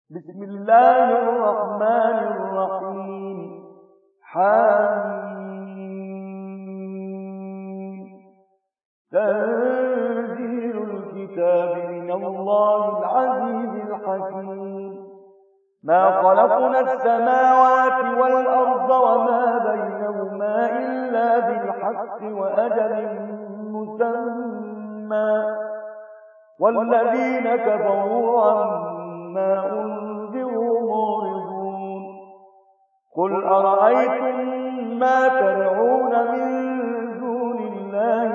بسم الله الرحمن الرحيم. حميم. تنزيل الكتاب من الله العزيز الحكيم. ما خلقنا السماوات والأرض وما بينهما إلا بالحق وأجل مسمى، والذين كفروا عما أنذروا معرضون. قل أرأيتم ما تدعون من دون الله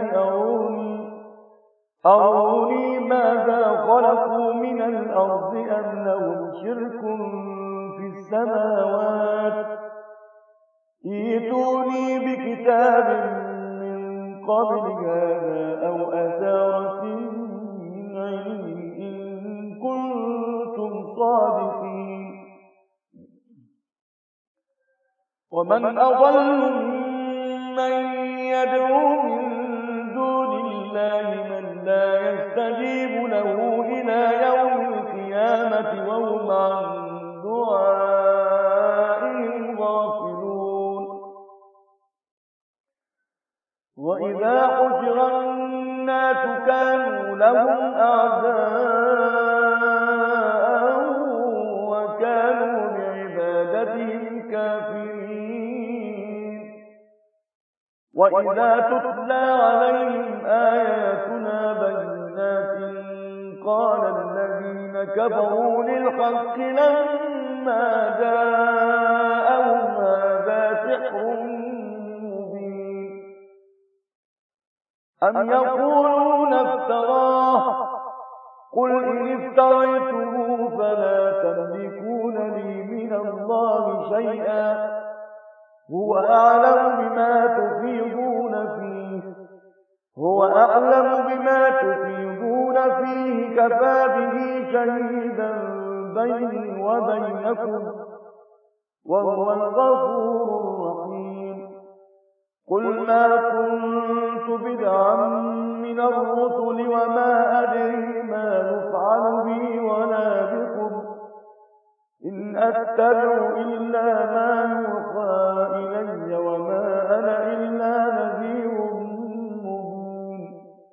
أروني ماذا خلقوا من الأرض أم لهم شرك في السماوات، ائتوني بكتاب من قبل هذا أو أثارة من علم إن كنتم صادقين. ومن أضل ممن يدعو من دون الله من لا يستجيب له إلى يوم القيامة وهم عن دعائهم غافلون. وإذا حشر الناس كانوا لهم أعداء وكانوا بعبادتهم كافرين. وإذا تتلى عليهم آياتنا بينات قال الذين كفروا للحق لما جاءهم هذا سحر مبين. أم يقولون افتراه، قل إن افتريته فلا تملكون لي من الله شيئا، هو أعلم بما تفيضون فيه كفى به شهيدا بيني وبينكم وهو الغفور الرحيم. قل ما كنت بدعا من الرسل وما أدري ما يفعل بي ولا بكم، إن أتبع إلا ما يوحى إلي وما أنا إلا نذير مبين.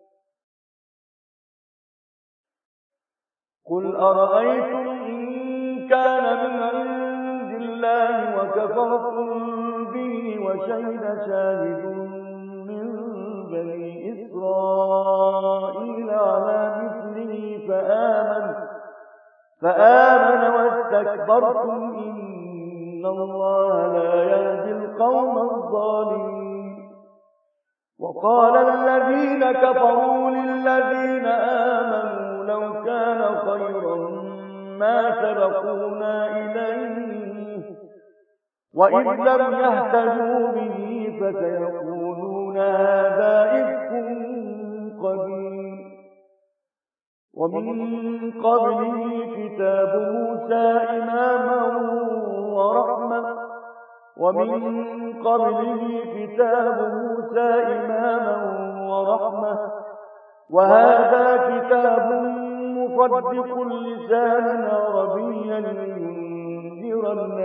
قل أرأيتم إن كان من عند الله وكفرتم به وشهد شاهد من بني إسرائيل على مثله فآمن واستكبرتم إن الله لا يهدي القوم الظالمين. وقال الذين كفروا للذين آمنوا لو كان خيرا ما سبقونا إليه، وإذ لم يهتدوا به فسيقولون هذا إفك قديم. ومن قبله كتاب موسى إماما ورحمة، وهذا كتاب مصدق لسانا عربيا لينذر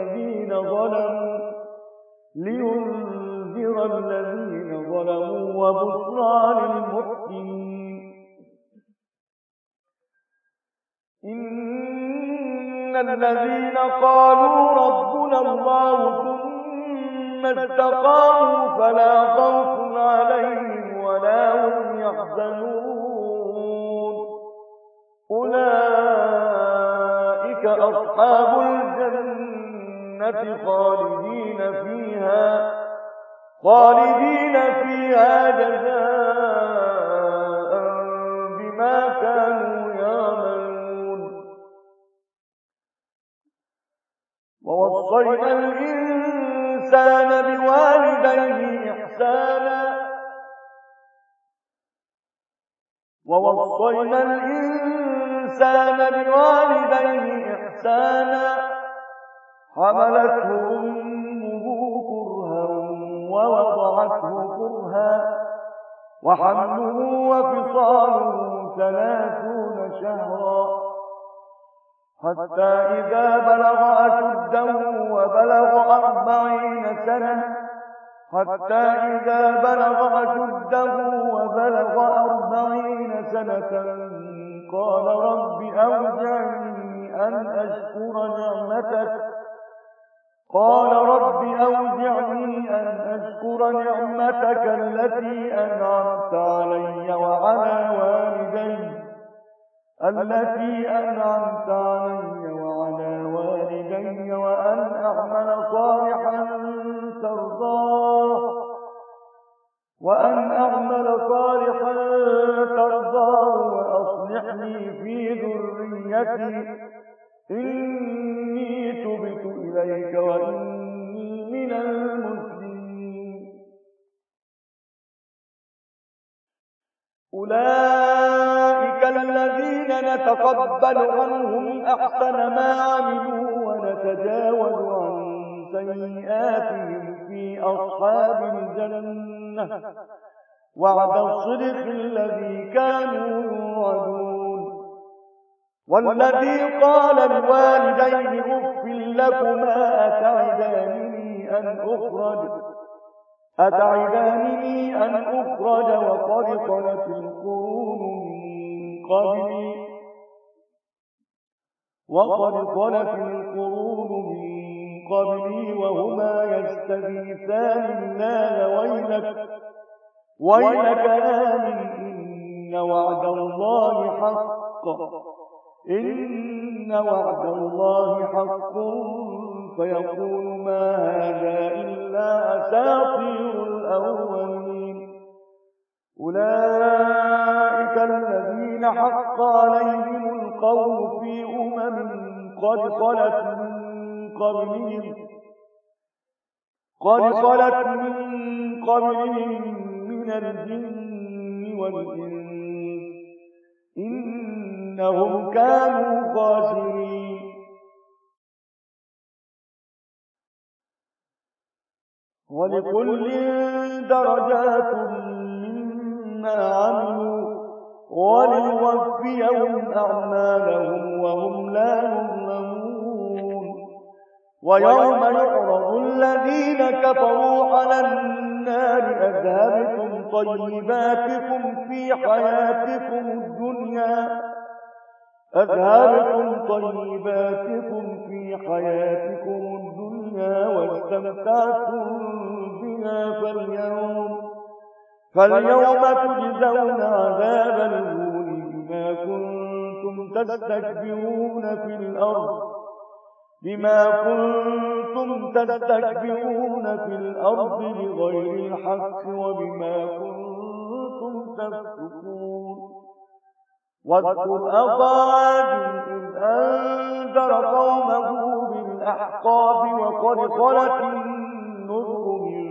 الذين ظلموا وبشرى للمحسنين. إن الذين قالوا ربنا الله ثم استقاموا فلا خوف عليهم ولا هم يحزنون، أولئك أصحاب الجنة خالدين فيها جزاء بما كانوا يعملون. ووصينا الإنسان بوالديه إحسانا، حملته أمه كرها ووضعته كرها، وحمله وفصاله 30 شهرا، حتى إذا بلغ أشده وبلغ 40 سنة قال رب أوزعني أن أشكر نعمتك التي أنعمت علي وعلى والدي وأن أعمل صالحا ترضاه وأصلح لي في ذريتي إني تبت إليك وإني من المسلمين. أولئك الذين نتقبل عنهم أحسن ما عملوا ونتجاوز عن سيئاتهم في أصحاب الجنة وعد الصدق الذي كانوا يوعدون. والذي قال لوالديه أف لكما أتعدانني أن أخرج وقد خلت القرون من قبلي وهما يستغيثان الله ويلك آمن إن وعد الله حق فيقول ما هذا إلا أساطير الأولين. أولئك الذين حق عليهم القول في قد خلت من قبلهم من الجن والإنس إنهم كانوا خاسرين. ولكل درجات مما عملوا وليوفيهم أعمالهم وهم لا يظلمون. ويوم يعرض الذين كفروا على النار أذهبتم طيباتكم في حياتكم الدنيا واستمتعتم بها فاليوم تجزون عذاب الهون بما كنتم تستكبرون في الأرض بغير الحق وبما كنتم تفسقون. واذكر أخا عاد إذ أنذر قومه بالأحقاف وقد خلت النذر من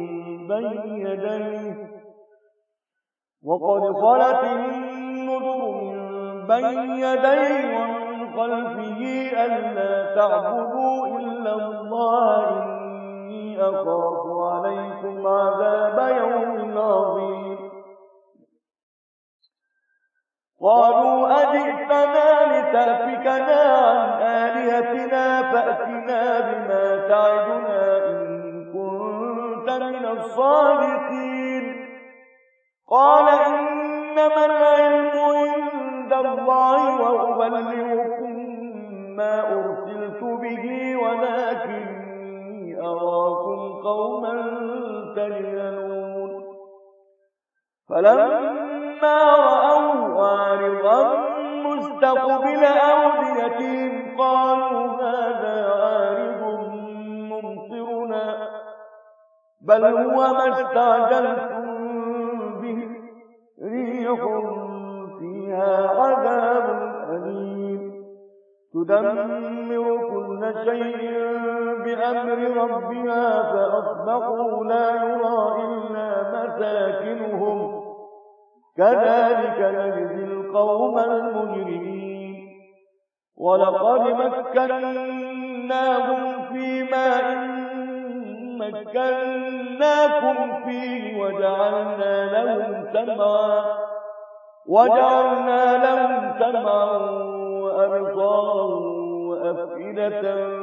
بين يديه ومن خلفه ألا تعبدوا إلا الله إني أخاف عليكم عذاب يوم عظيم. قالوا أجئتنا لتأفكنا عن آلهتنا فأتنا بما تعدنا إن كنت من الصادقين. قال إنما العلم عند الله وأبلغكم ما أرسلت به ولكني أراكم قوما تجهلون. فلما رأوه عارضا مستقبل أوديتهم قالوا هذا عارض ممطرنا بل هو ما استعجلتم به ريح فيها عذاب أليم تدمر كل شيء بأمر ربها فأصبحوا لا يرى إلا مساكنهم كذلك نجزي القوم المجرمين. ولقد مكناهم فيما مكناكم فيه وجعلنا لهم سمعا وأبصارا أفئدة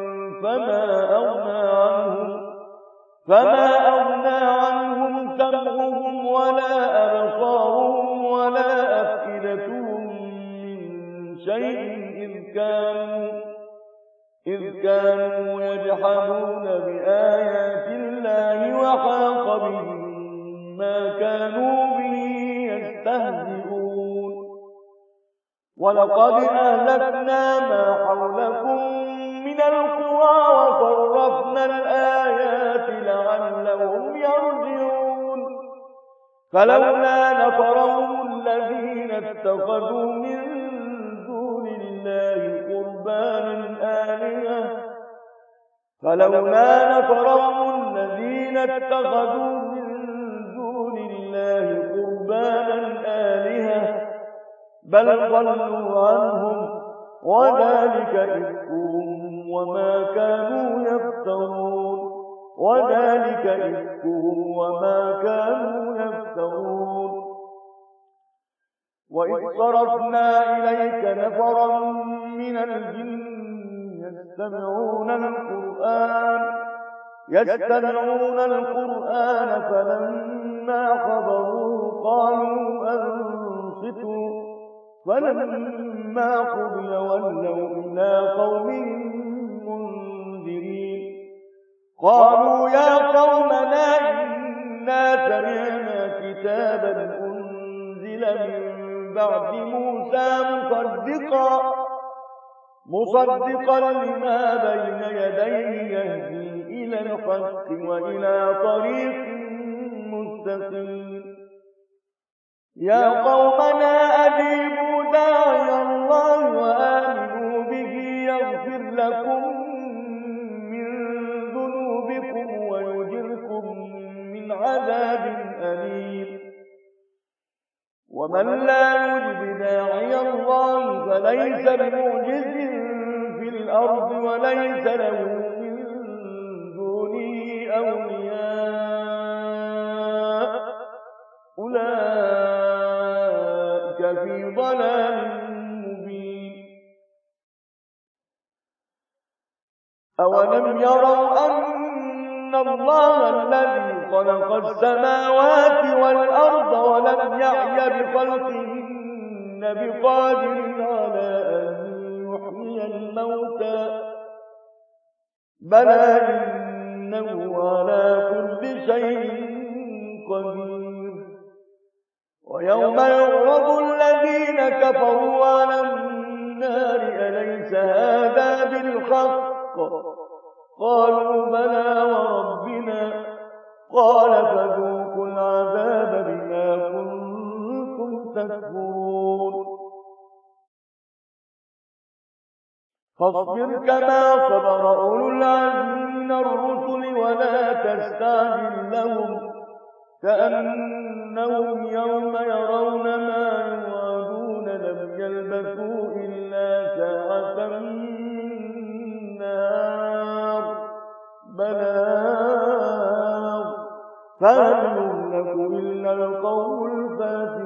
فما أغنى عنهم سمعهم ولا أبصارهم ولا أفئدتهم من شيء إذ كانوا يجحدون بآيات الله وحاق بهم ما كانوا به يستهزئون ولقد أهلكنا ما حولكم من القرى وصرفنا الآيات لعلهم يرجعون فلولا نفرهم الذين اتخذوا من دون الله قربانا آلهة بل ضلوا عنهم وذلك إفكهم وما كانوا يفترون وإذ صرفنا إليك نفرا من الجن يستمعون القرآن فلما حضروه قالوا أنصتوا فلما قضي ولوا إلى قومهم منذرين قالوا يا قومنا إنا سمعنا كتابا أنزل من بعد موسى مصدقا لما بين يديه يهدي إلى الحق وإلى طريق مستقيم يا قومنا أجيبوا داعي الله وآمنوا به يغفر لكم من ذنوبكم ويجركم من عذاب أليم ومن لا يجب داعي الله فليس بمعجز في الأرض وليس له من دونه أولياء أولئك في ضلال مبين أولم يروا أن الله الذي خلق السماوات والأرض ولم يعي بخلقهن بقادر على أن يحيي الموتى بلى إنه على كل شيء قدير ويوم يعرض الذين كفروا على النار أليس هذا بالحق قالوا بلى وربنا قال فذوقوا العذاب بما كنتم تكفرون فاصبر كما صبر أولو العزم من الرسل ولا تستعجل لهم كأنهم يوم يرون ما يوعدون لم يلبثوا إلا ساعة من نار بلاغ فهل يهلك إلا القوم الفاسقون